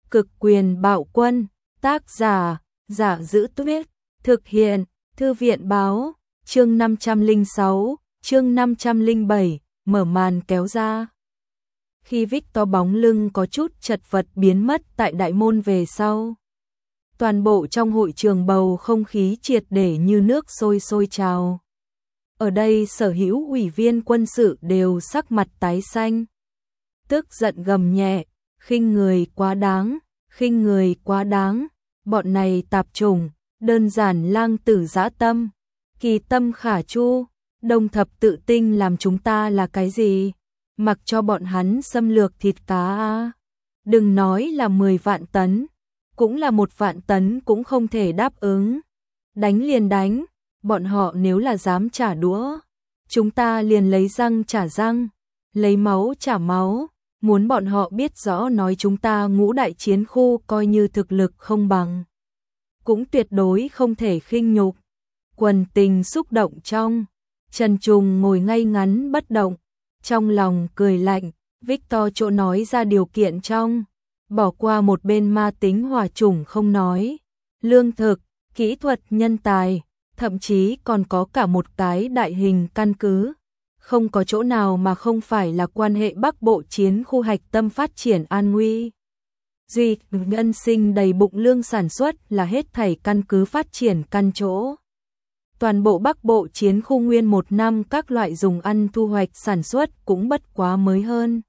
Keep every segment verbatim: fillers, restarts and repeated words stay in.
Cực quyền bạo quân, tác giả, Giả Giữ Tuyết, thực hiện, Thư viện báo, chương năm trăm lẻ sáu, chương năm trăm lẻ bảy, mở màn kéo ra. Khi Victor bóng lưng có chút chật vật biến mất tại đại môn về sau, toàn bộ trong hội trường bầu không khí triệt để như nước sôi sôi trào. Ở đây sở hữu ủy viên quân sự đều sắc mặt tái xanh, tức giận gầm nhẹ, khinh người quá đáng, khinh người quá đáng, bọn này tạp chủng, đơn giản lang tử dã tâm, kỳ tâm khả chu, Đông Thập Tự Tinh làm chúng ta là cái gì? Mặc cho bọn hắn xâm lược thịt cá à? Đừng nói là mười vạn tấn, cũng là một vạn tấn cũng không thể đáp ứng. Đánh liền đánh, bọn họ nếu là dám trả đũa, chúng ta liền lấy răng trả răng, lấy máu trả máu. Muốn bọn họ biết rõ nói chúng ta Ngũ Đại Chiến Khu coi như thực lực không bằng, cũng tuyệt đối không thể khinh nhục. Quần tình xúc động trong, Trần Trùng ngồi ngay ngắn bất động, trong lòng cười lạnh. Victor chỗ nói ra điều kiện trong, bỏ qua một bên ma tính hỏa chủng không nói, lương thực, kỹ thuật, nhân tài, thậm chí còn có cả một cái đại hình căn cứ. Không có chỗ nào mà không phải là quan hệ Bắc Bộ Chiến Khu hạch tâm phát triển an nguy. Duy nhân sinh đầy bụng lương sản xuất là hết thảy căn cứ phát triển căn chỗ. Toàn bộ Bắc Bộ Chiến Khu nguyên một năm các loại dùng ăn thu hoạch sản xuất cũng bất quá mới hơn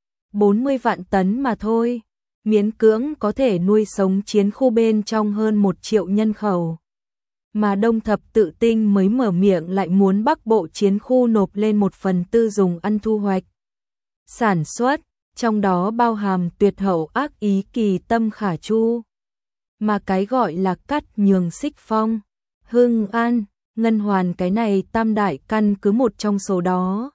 bốn mươi vạn tấn mà thôi, miễn cưỡng có thể nuôi sống chiến khu bên trong hơn một triệu nhân khẩu. Mà Đông Thập Tự Tinh mới mở miệng lại muốn Bắc Bộ Chiến Khu nộp lên một phần tư dùng ăn thu hoạch sản xuất, trong đó bao hàm tuyệt hậu ác ý kỳ tâm khả chu. Mà cái gọi là cắt nhường Xích Phong, Hưng An, Ngân Hoàn cái này tam đại căn cứ một trong số đó.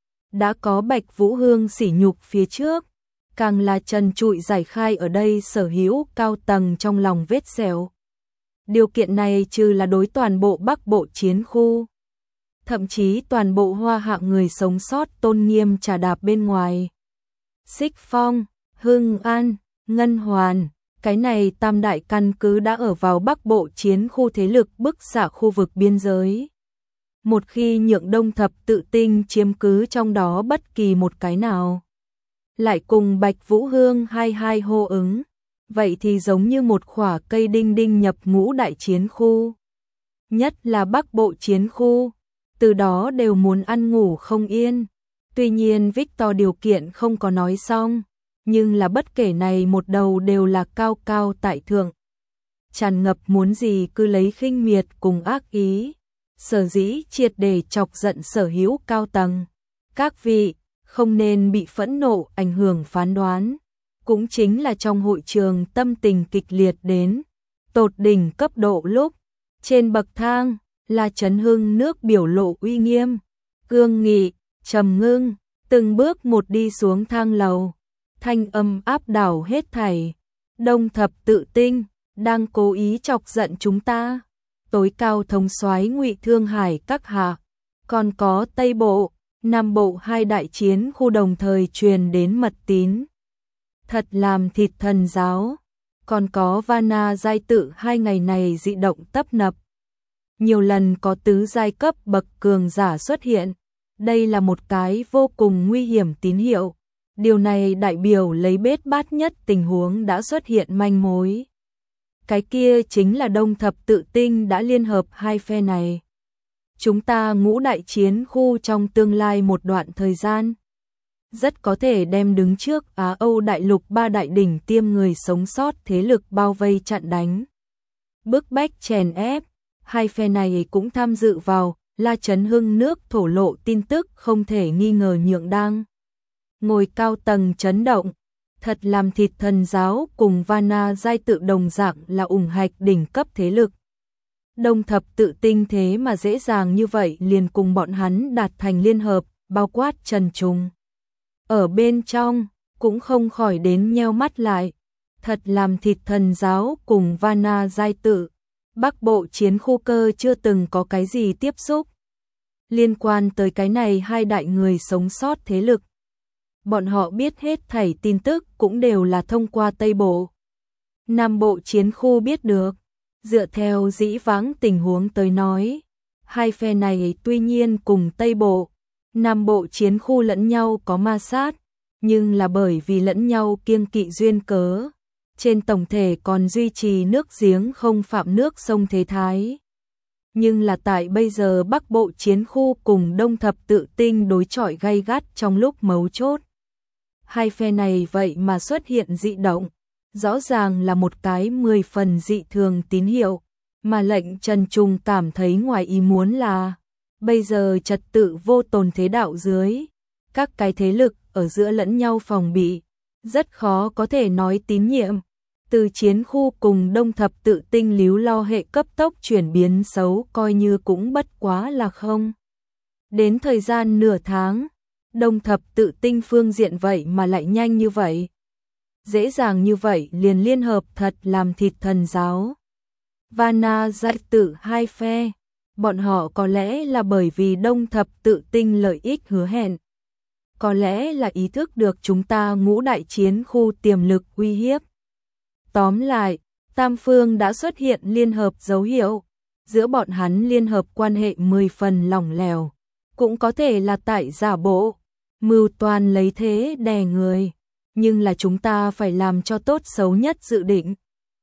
Đã có Bạch Vũ Hương sỉ nhục phía trước, càng là trần trụi giải khai ở đây sở hữu cao tầng trong lòng vết sẹo. Điều kiện này trừ là đối toàn bộ Bắc Bộ Chiến Khu, thậm chí toàn bộ Hoa Hạ người sống sót tôn nghiêm trà đạp bên ngoài. Xích Phong, Hưng An, Ngân Hoàn, cái này tam đại căn cứ đã ở vào Bắc Bộ Chiến Khu thế lực bức xạ khu vực biên giới. Một khi nhượng Đông Thập Tự Tinh chiếm cứ trong đó bất kỳ một cái nào, lại cùng Bạch Vũ Hương hai hai hô ứng, vậy thì giống như một khỏa cây đinh đinh nhập Ngũ Đại Chiến Khu. Nhất là Bắc Bộ Chiến Khu, từ đó đều muốn ăn ngủ không yên. Tuy nhiên Victor điều kiện không có nói xong, nhưng là bất kể này một đầu đều là cao cao tại thượng, tràn ngập muốn gì cứ lấy khinh miệt cùng ác ý. Sở dĩ triệt để chọc giận sở hữu cao tầng. Các vị không nên bị phẫn nộ ảnh hưởng phán đoán. Cũng chính là trong hội trường tâm tình kịch liệt đến tột đỉnh cấp độ lúc trên bậc thang là Trấn Hưng nước biểu lộ uy nghiêm, cương nghị, trầm ngưng, từng bước một đi xuống thang lầu, thanh âm áp đảo hết thảy. Đông Thập Tự Tinh đang cố ý chọc giận chúng ta. Tối cao thống soái Ngụy Thương Hải các hạ, còn có Tây Bộ, Nam Bộ hai đại chiến khu đồng thời truyền đến mật tín. Thật làm thịt thần giáo, còn có Vana giai tự hai ngày này dị động tấp nập. Nhiều lần có tứ giai cấp bậc cường giả xuất hiện, đây là một cái vô cùng nguy hiểm tín hiệu. Điều này đại biểu lấy bết bát nhất tình huống đã xuất hiện manh mối. Cái kia chính là Đông Thập Tự Tinh đã liên hợp hai phe này. Chúng ta Ngũ Đại Chiến Khu trong tương lai một đoạn thời gian, rất có thể đem đứng trước Á Âu đại lục ba đại đỉnh tiêm người sống sót thế lực bao vây chặn đánh. Bức bách chèn ép, hai phe này cũng tham dự vào, La Trấn Hưng nước thổ lộ tin tức không thể nghi ngờ nhượng đang. Ngồi cao tầng chấn động. Thật làm thịt thần giáo cùng Vana giai tự đồng dạng là ủng hạch đỉnh cấp thế lực. Đông Thập Tự Tinh thế mà dễ dàng như vậy liền cùng bọn hắn đạt thành liên hợp, bao quát Trần Trùng. Ở bên trong, cũng không khỏi đến nheo mắt lại. Thật làm thịt thần giáo cùng Vana giai tự. Bắc Bộ Chiến Khu cơ chưa từng có cái gì tiếp xúc liên quan tới cái này hai đại người sống sót thế lực. Bọn họ biết hết thảy tin tức cũng đều là thông qua Tây Bộ, Nam Bộ chiến khu biết được, dựa theo dĩ vãng tình huống tới nói, hai phe này tuy nhiên cùng Tây Bộ, Nam Bộ chiến khu lẫn nhau có ma sát, nhưng là bởi vì lẫn nhau kiêng kỵ duyên cớ, trên tổng thể còn duy trì nước giếng không phạm nước sông thế thái. Nhưng là tại bây giờ Bắc Bộ chiến khu cùng Đông Thập Tự Tinh đối chọi gay gắt trong lúc mấu chốt. Hai phe này vậy mà xuất hiện dị động, rõ ràng là một cái mười phần dị thường tín hiệu, mà lệnh Trần Trùng cảm thấy ngoài ý muốn là, bây giờ trật tự vô tồn thế đạo dưới, các cái thế lực ở giữa lẫn nhau phòng bị, rất khó có thể nói tín nhiệm. Từ chiến khu cùng Đông Thập Tự Tinh líu lo hệ cấp tốc chuyển biến xấu coi như cũng bất quá là không. Đến thời gian nửa tháng, Đông Thập Tự Tinh phương diện vậy mà lại nhanh như vậy. Dễ dàng như vậy liền liên hợp thật làm thịt thần giáo. Vana giải tự hai phe, bọn họ có lẽ là bởi vì Đông Thập Tự Tinh lợi ích hứa hẹn. Có lẽ là ý thức được chúng ta ngũ đại chiến khu tiềm lực uy hiếp. Tóm lại, Tam Phương đã xuất hiện liên hợp dấu hiệu, giữa bọn hắn liên hợp quan hệ mười phần lỏng lẻo, cũng có thể là tại giả bộ, mưu toan lấy thế đè người, nhưng là chúng ta phải làm cho tốt xấu nhất dự định.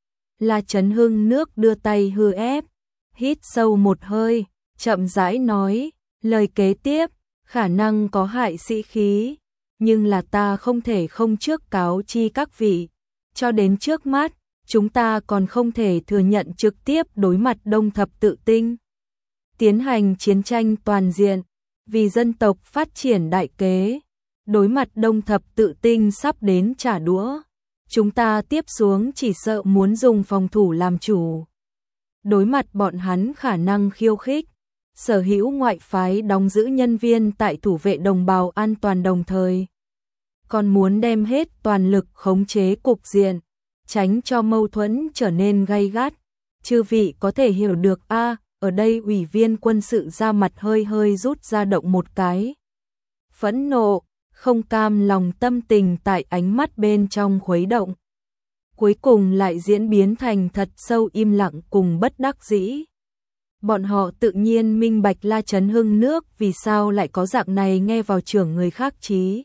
La Chấn Hưng nước đưa tay hư ép, hít sâu một hơi, chậm rãi nói, lời kế tiếp, khả năng có hại sĩ khí, nhưng là ta không thể không trước cáo chi các vị. Cho đến trước mắt, chúng ta còn không thể thừa nhận trực tiếp đối mặt Đông Thập Tự Tinh. Tiến hành chiến tranh toàn diện, vì dân tộc phát triển đại kế, đối mặt Đông Thập Tự Tinh sắp đến trả đũa. Chúng ta tiếp xuống chỉ sợ muốn dùng phòng thủ làm chủ. Đối mặt bọn hắn khả năng khiêu khích, sở hữu ngoại phái đóng giữ nhân viên tại thủ vệ đồng bào an toàn đồng thời. Còn muốn đem hết toàn lực khống chế cục diện, tránh cho mâu thuẫn trở nên gay gắt. Chư vị có thể hiểu được a à, ở đây ủy viên quân sự ra mặt hơi hơi rút ra động một cái. Phẫn nộ, không cam lòng tâm tình tại ánh mắt bên trong khuấy động. Cuối cùng lại diễn biến thành thật sâu im lặng cùng bất đắc dĩ. Bọn họ tự nhiên minh bạch La Chấn Hưng nước vì sao lại có dạng này nghe vào trưởng người khác chí.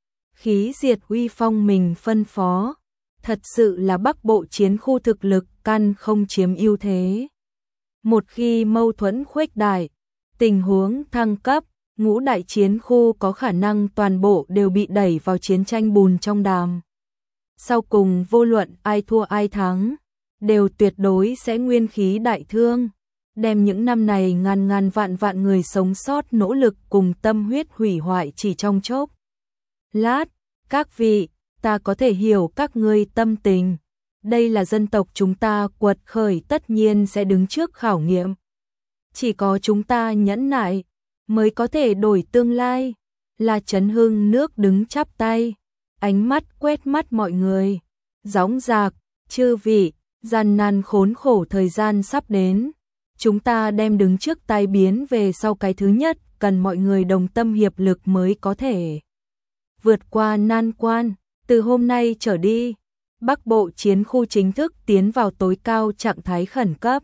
Khí diệt uy phong mình phân phó, thật sự là Bắc Bộ chiến khu thực lực căn không chiếm ưu thế. Một khi mâu thuẫn khuếch đại, tình huống thăng cấp, ngũ đại chiến khu có khả năng toàn bộ đều bị đẩy vào chiến tranh bùn trong đàm. Sau cùng vô luận ai thua ai thắng, đều tuyệt đối sẽ nguyên khí đại thương, đem những năm này ngàn ngàn vạn vạn người sống sót nỗ lực cùng tâm huyết hủy hoại chỉ trong chốc lát. Các vị, ta có thể hiểu các ngươi tâm tình. Đây là dân tộc chúng ta quật khởi tất nhiên sẽ đứng trước khảo nghiệm. Chỉ có chúng ta nhẫn nại, mới có thể đổi tương lai. La Chấn Hưng nước đứng chắp tay, ánh mắt quét mắt mọi người. Gióng dạc, chư vị, gian nan khốn khổ thời gian sắp đến. Chúng ta đem đứng trước tai biến về sau cái thứ nhất, cần mọi người đồng tâm hiệp lực mới có thể vượt qua nan quan. Từ hôm nay trở đi, Bắc Bộ chiến khu chính thức tiến vào tối cao trạng thái khẩn cấp.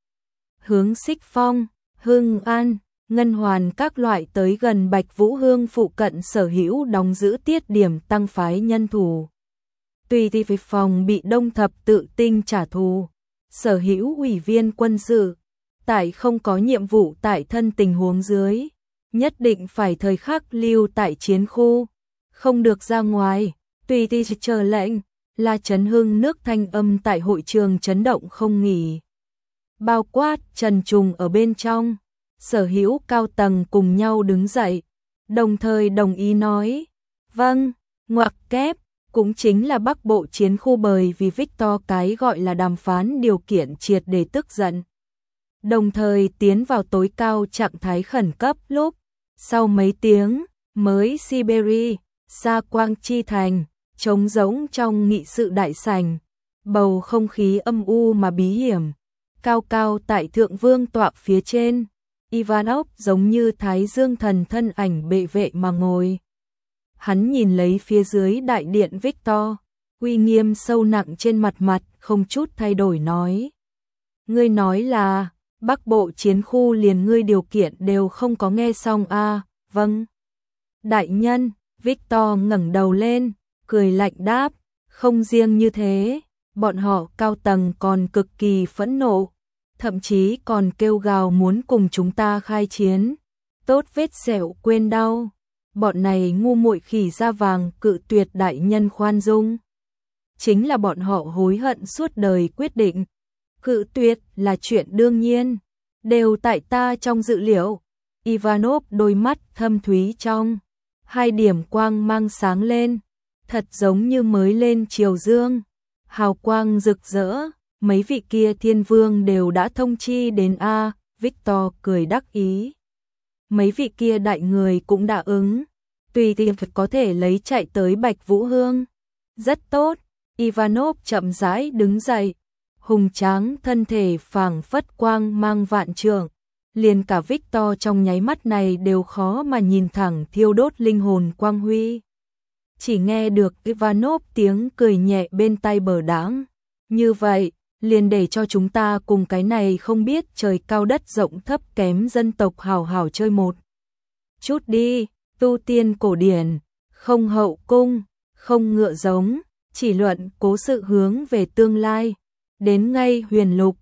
Hướng Xích Phong, Hưng An, Ngân Hoàn các loại tới gần Bạch Vũ Hương phụ cận sở hữu đóng giữ tiết điểm tăng phái nhân thủ. Tùy thì về phòng bị Đông Thập Tự Tinh trả thù, sở hữu ủy viên quân sự, tại không có nhiệm vụ tại thân tình huống dưới, nhất định phải thời khắc lưu tại chiến khu, không được ra ngoài, tùy thì chờ lệnh. La Chấn Hưng nước thanh âm tại hội trường chấn động không nghỉ. Bao quát Trần Trùng ở bên trong, sở hữu cao tầng cùng nhau đứng dậy, đồng thời đồng ý nói, vâng, ngoặc kép, cũng chính là Bắc Bộ chiến khu bởi vì Victor cái gọi là đàm phán điều kiện triệt để tức giận. Đồng thời tiến vào tối cao trạng thái khẩn cấp lúc, sau mấy tiếng, mới Siberia, xa Quang Chi Thành, trống rỗng trong nghị sự đại sảnh, bầu không khí âm u mà bí hiểm, cao cao tại thượng vương tọa phía trên, Ivanov giống như Thái Dương thần thân ảnh bệ vệ mà ngồi. Hắn nhìn lấy phía dưới đại điện Victor, uy nghiêm sâu nặng trên mặt mặt không chút thay đổi nói. Ngươi nói là, Bắc Bộ chiến khu liền ngươi điều kiện đều không có nghe xong a à, vâng. Đại nhân, Victor ngẩng đầu lên, cười lạnh đáp, không riêng như thế, bọn họ cao tầng còn cực kỳ phẫn nộ, thậm chí còn kêu gào muốn cùng chúng ta khai chiến. Tốt vết sẹo quên đau, bọn này ngu muội khỉ da vàng cự tuyệt đại nhân khoan dung. Chính là bọn họ hối hận suốt đời quyết định. Cự tuyệt là chuyện đương nhiên, đều tại ta trong dự liệu. Ivanov đôi mắt thâm thúy trong, hai điểm quang mang sáng lên, thật giống như mới lên chiều dương, hào quang rực rỡ, mấy vị kia thiên vương đều đã thông chi đến a, Victor cười đắc ý. Mấy vị kia đại người cũng đã ứng, tùy tiện có thể lấy chạy tới Bạch Vũ Hương. Rất tốt, Ivanov chậm rãi đứng dậy, hùng tráng thân thể phảng phất quang mang vạn trượng, liền cả Victor trong nháy mắt này đều khó mà nhìn thẳng thiêu đốt linh hồn quang huy. Chỉ nghe được Ivanov tiếng cười nhẹ bên tai bờ đãng, như vậy, liền để cho chúng ta cùng cái này không biết trời cao đất rộng thấp kém dân tộc hào hào chơi một chút đi, tu tiên cổ điển, không hậu cung, không ngựa giống, chỉ luận cố sự hướng về tương lai, đến ngay huyền lục,